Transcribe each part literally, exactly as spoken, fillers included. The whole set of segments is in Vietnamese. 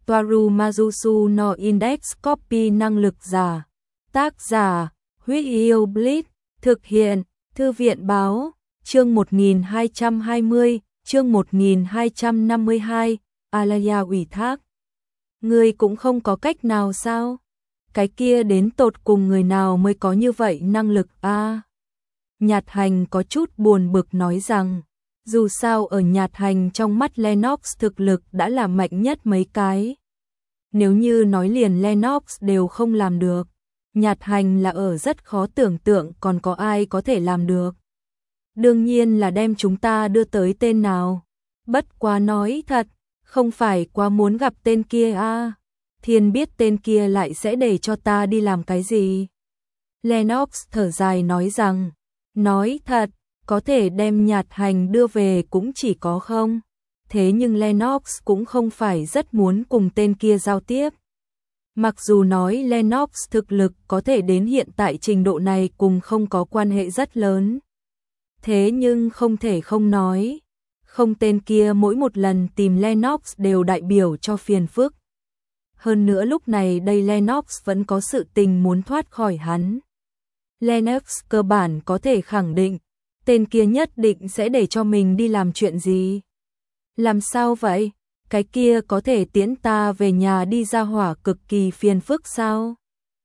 Toaru Majusu no Index Copy năng lực giả. Tác giả, Huyết Yêu Blitz, thực hiện, Thư viện Báo, chương một nghìn hai trăm hai mươi, chương một nghìn hai trăm năm mươi hai, Alaya ủy thác. Ngươi cũng không có cách nào sao? Cái kia đến tột cùng người nào mới có như vậy năng lực a? À, Nhạt Hành có chút buồn bực nói rằng, dù sao ở Nhạt Hành trong mắt Lennox thực lực đã là mạnh nhất mấy cái. Nếu như nói liền Lennox đều không làm được, Nhạt Hành là ở rất khó tưởng tượng còn có ai có thể làm được. Đương nhiên là đem chúng ta đưa tới tên nào. Bất quá nói thật, không phải quá muốn gặp tên kia a. À, Thiên biết tên kia lại sẽ để cho ta đi làm cái gì. Lennox thở dài nói rằng, nói thật, có thể đem Nhạt Hành đưa về cũng chỉ có không. Thế nhưng Lennox cũng không phải rất muốn cùng tên kia giao tiếp. Mặc dù nói Lennox thực lực có thể đến hiện tại trình độ này cùng không có quan hệ rất lớn. Thế nhưng không thể không nói, không tên kia mỗi một lần tìm Lennox đều đại biểu cho phiền phức. Hơn nữa lúc này đây Lennox vẫn có sự tình muốn thoát khỏi hắn. Lennox cơ bản có thể khẳng định, tên kia nhất định sẽ để cho mình đi làm chuyện gì. Làm sao vậy? Cái kia có thể tiễn ta về nhà đi ra hỏa cực kỳ phiền phức sao?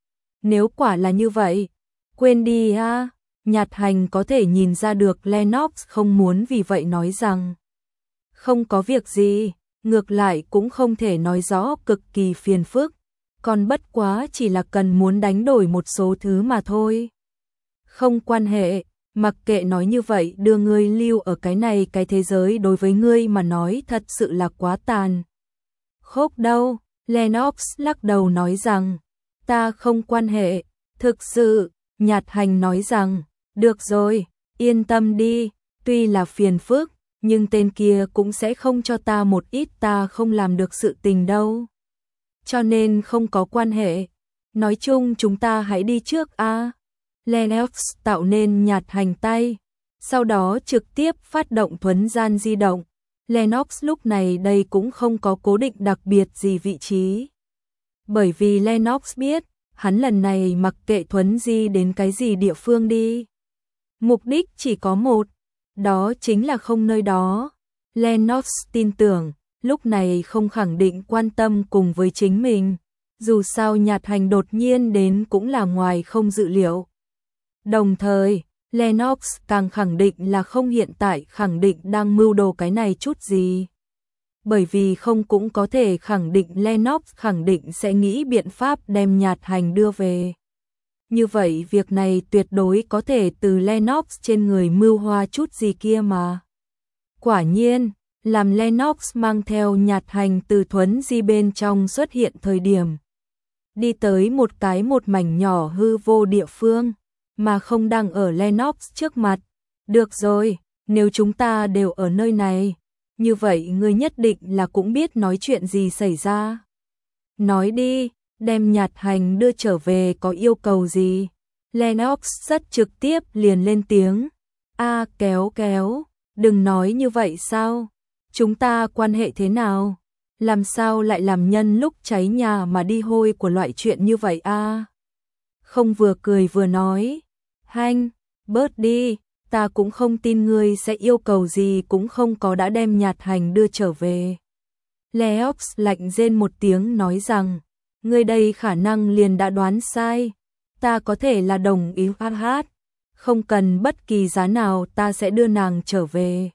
Nếu quả là như vậy, quên đi a. Nhạt Hành có thể nhìn ra được Lennox không muốn vì vậy nói rằng, không có việc gì, ngược lại cũng không thể nói rõ cực kỳ phiền phức, còn bất quá chỉ là cần muốn đánh đổi một số thứ mà thôi. Không quan hệ, mặc kệ nói như vậy đưa ngươi lưu ở cái này cái thế giới đối với ngươi mà nói thật sự là quá tàn. Khốc đâu, Lennox lắc đầu nói rằng, ta không quan hệ, thực sự, Nhạt Hành nói rằng, được rồi, yên tâm đi, tuy là phiền phức, nhưng tên kia cũng sẽ không cho ta một ít ta không làm được sự tình đâu. Cho nên không có quan hệ, nói chung chúng ta hãy đi trước a. À. Lennox tạo nên Nhạt Hành tay, sau đó trực tiếp phát động thuấn gian di động. Lennox lúc này đây cũng không có cố định đặc biệt gì vị trí. Bởi vì Lennox biết, hắn lần này mặc kệ thuấn di đến cái gì địa phương đi. Mục đích chỉ có một, đó chính là không nơi đó. Lennox tin tưởng, lúc này không khẳng định quan tâm cùng với chính mình. Dù sao Nhạt Hành đột nhiên đến cũng là ngoài không dự liệu. Đồng thời, Lennox càng khẳng định là không hiện tại khẳng định đang mưu đồ cái này chút gì. Bởi vì không cũng có thể khẳng định Lennox khẳng định sẽ nghĩ biện pháp đem Nhạt Hành đưa về. Như vậy việc này tuyệt đối có thể từ Lennox trên người mưu hoa chút gì kia mà. Quả nhiên, làm Lennox mang theo Nhạt Hành từ thuấn di bên trong xuất hiện thời điểm. Đi tới một cái một mảnh nhỏ hư vô địa phương, mà không đang ở Lennox trước mặt. Được rồi, nếu chúng ta đều ở nơi này, như vậy ngươi nhất định là cũng biết nói chuyện gì xảy ra. Nói đi, đem Nhạt Hành đưa trở về có yêu cầu gì? Lennox rất trực tiếp liền lên tiếng. A à, kéo kéo, đừng nói như vậy sao? Chúng ta quan hệ thế nào? Làm sao lại làm nhân lúc cháy nhà mà đi hôi của loại chuyện như vậy a? À? Không vừa cười vừa nói. Hanh, bớt đi, ta cũng không tin ngươi sẽ yêu cầu gì cũng không có đã đem Nhạt Hành đưa trở về. Lennox lạnh rên một tiếng nói rằng, ngươi đây khả năng liền đã đoán sai, ta có thể là đồng ý hát, không cần bất kỳ giá nào ta sẽ đưa nàng trở về.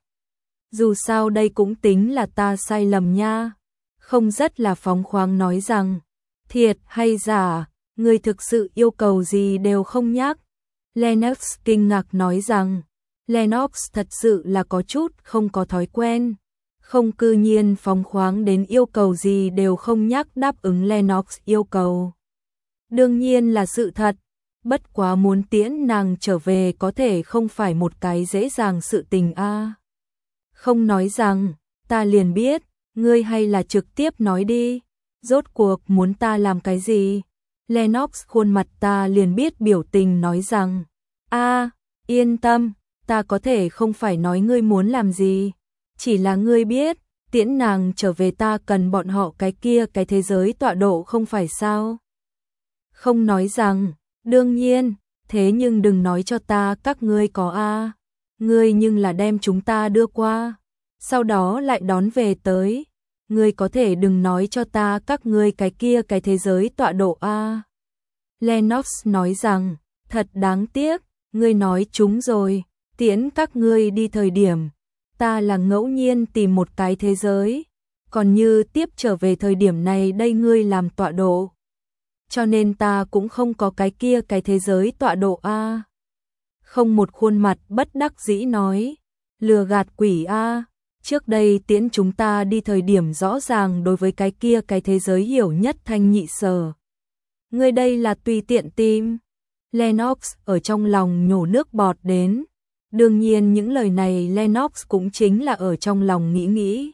Dù sao đây cũng tính là ta sai lầm nha. Không rất là phóng khoáng nói rằng, thiệt hay giả, ngươi thực sự yêu cầu gì đều không nhắc. Lennox kinh ngạc nói rằng, Lennox thật sự là có chút không có thói quen, không cư nhiên phóng khoáng đến yêu cầu gì đều không nhắc đáp ứng Lennox yêu cầu. Đương nhiên là sự thật, bất quá muốn tiễn nàng trở về có thể không phải một cái dễ dàng sự tình a. À. Không nói rằng, ta liền biết, ngươi hay là trực tiếp nói đi, rốt cuộc muốn ta làm cái gì? Lennox khuôn mặt ta liền biết biểu tình nói rằng, a, à, yên tâm, ta có thể không phải nói ngươi muốn làm gì, chỉ là ngươi biết, tiễn nàng trở về ta cần bọn họ cái kia cái thế giới tọa độ không phải sao? Không nói rằng, đương nhiên, thế nhưng đừng nói cho ta các ngươi có a, ngươi nhưng là đem chúng ta đưa qua, sau đó lại đón về tới. Ngươi có thể đừng nói cho ta các ngươi cái kia cái thế giới tọa độ a. Lennox nói rằng, thật đáng tiếc, ngươi nói chúng rồi, tiễn các ngươi đi thời điểm, ta là ngẫu nhiên tìm một cái thế giới, còn như tiếp trở về thời điểm này đây ngươi làm tọa độ. Cho nên ta cũng không có cái kia cái thế giới tọa độ a. Không một khuôn mặt bất đắc dĩ nói, lừa gạt quỷ a, trước đây tiễn chúng ta đi thời điểm rõ ràng đối với cái kia cái thế giới hiểu nhất thanh nhị sở. Ngươi đây là tùy tiện tìm. Lennox ở trong lòng nhổ nước bọt đến. Đương nhiên những lời này Lennox cũng chính là ở trong lòng nghĩ nghĩ.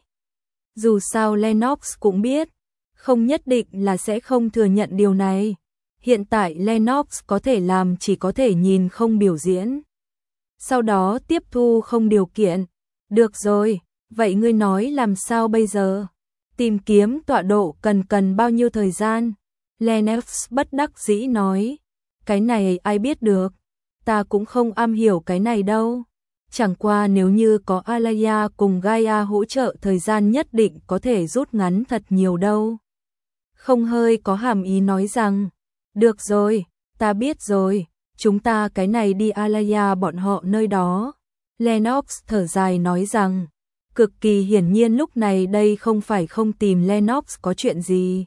Dù sao Lennox cũng biết, không nhất định là sẽ không thừa nhận điều này. Hiện tại Lennox có thể làm chỉ có thể nhìn không biểu diễn. Sau đó tiếp thu không điều kiện. Được rồi, vậy ngươi nói làm sao bây giờ? Tìm kiếm tọa độ cần cần bao nhiêu thời gian? Lennox bất đắc dĩ nói. Cái này ai biết được, ta cũng không am hiểu cái này đâu. Chẳng qua nếu như có Alaya cùng Gaia hỗ trợ thời gian nhất định có thể rút ngắn thật nhiều đâu. Không hơi có hàm ý nói rằng, được rồi, ta biết rồi, chúng ta cái này đi Alaya bọn họ nơi đó. Lennox thở dài nói rằng, cực kỳ hiển nhiên lúc này đây không phải không tìm Lennox có chuyện gì,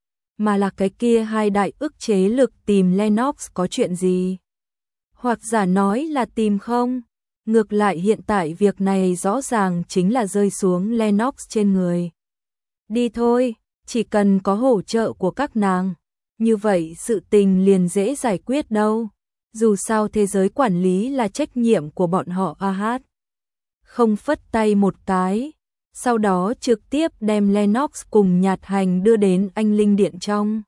mà là cái kia hai đại ức chế lực tìm Lennox có chuyện gì. Hoặc giả nói là tìm không, ngược lại hiện tại việc này rõ ràng chính là rơi xuống Lennox trên người. Đi thôi, chỉ cần có hỗ trợ của các nàng, như vậy sự tình liền dễ giải quyết đâu. Dù sao thế giới quản lý là trách nhiệm của bọn họ a hát. Không phất tay một cái, sau đó trực tiếp đem Lennox cùng Nhạt Hành đưa đến anh linh điện trong.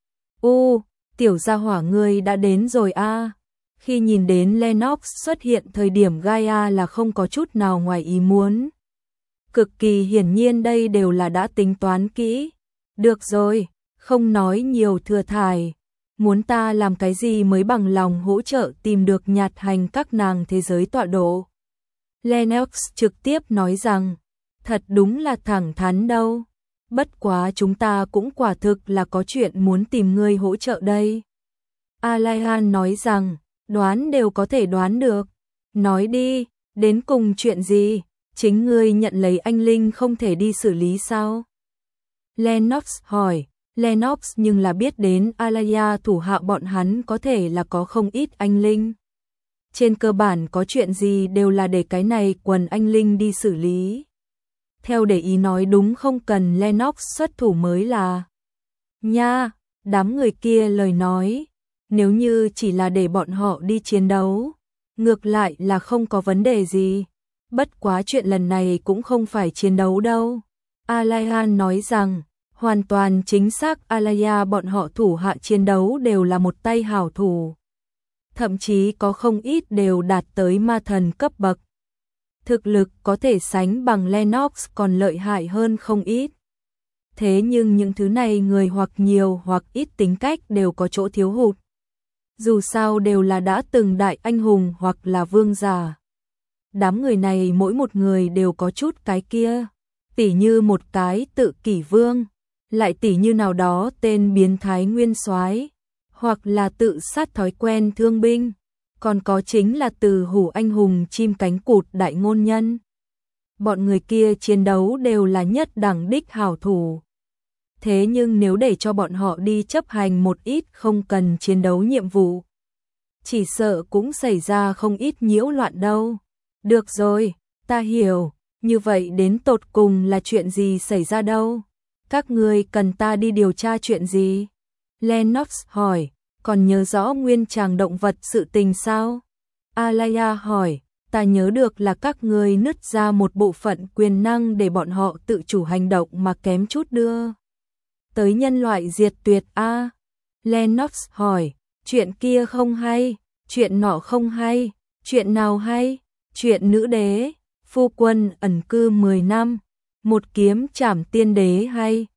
U, tiểu gia hỏa ngươi đã đến rồi a. Khi nhìn đến Lennox xuất hiện thời điểm Gaia là không có chút nào ngoài ý muốn. Cực kỳ hiển nhiên đây đều là đã tính toán kỹ. Được rồi, không nói nhiều thừa thải. Muốn ta làm cái gì mới bằng lòng hỗ trợ tìm được Nhạt Hành các nàng thế giới tọa độ. Lennox trực tiếp nói rằng, thật đúng là thẳng thắn đâu. Bất quá chúng ta cũng quả thực là có chuyện muốn tìm ngươi hỗ trợ đây. Alaihan nói rằng, đoán đều có thể đoán được. Nói đi, đến cùng chuyện gì? Chính ngươi nhận lấy anh linh không thể đi xử lý sao? Lennox hỏi. Lennox nhưng là biết đến Alaya thủ hạ bọn hắn có thể là có không ít anh linh. Trên cơ bản có chuyện gì đều là để cái này quần anh linh đi xử lý. Theo để ý nói đúng không cần Lennox xuất thủ mới là. Nha, đám người kia lời nói, nếu như chỉ là để bọn họ đi chiến đấu, ngược lại là không có vấn đề gì. Bất quá chuyện lần này cũng không phải chiến đấu đâu. Alaihan nói rằng, hoàn toàn chính xác Alaya bọn họ thủ hạ chiến đấu đều là một tay hảo thủ. Thậm chí có không ít đều đạt tới ma thần cấp bậc. Thực lực có thể sánh bằng Lennox còn lợi hại hơn không ít. Thế nhưng những thứ này người hoặc nhiều hoặc ít tính cách đều có chỗ thiếu hụt. Dù sao đều là đã từng đại anh hùng hoặc là vương giả. Đám người này mỗi một người đều có chút cái kia. Tỉ như một cái tự kỷ vương, lại tỉ như nào đó tên biến thái nguyên soái, hoặc là tự sát thói quen thương binh, còn có chính là từ hủ anh hùng chim cánh cụt đại ngôn nhân. Bọn người kia chiến đấu đều là nhất đẳng đích hảo thủ. Thế nhưng nếu để cho bọn họ đi chấp hành một ít không cần chiến đấu nhiệm vụ, chỉ sợ cũng xảy ra không ít nhiễu loạn đâu. Được rồi, ta hiểu, như vậy đến tột cùng là chuyện gì xảy ra đâu? Các ngươi cần ta đi điều tra chuyện gì? Lennox hỏi, còn nhớ rõ nguyên tràng động vật sự tình sao? Alaya hỏi, ta nhớ được là các ngươi nứt ra một bộ phận quyền năng để bọn họ tự chủ hành động mà kém chút đưa tới nhân loại diệt tuyệt a. Lennox hỏi, chuyện kia không hay, chuyện nọ không hay, chuyện nào hay? Chuyện nữ đế, phu quân ẩn cư mười năm, một kiếm trảm tiên đế hay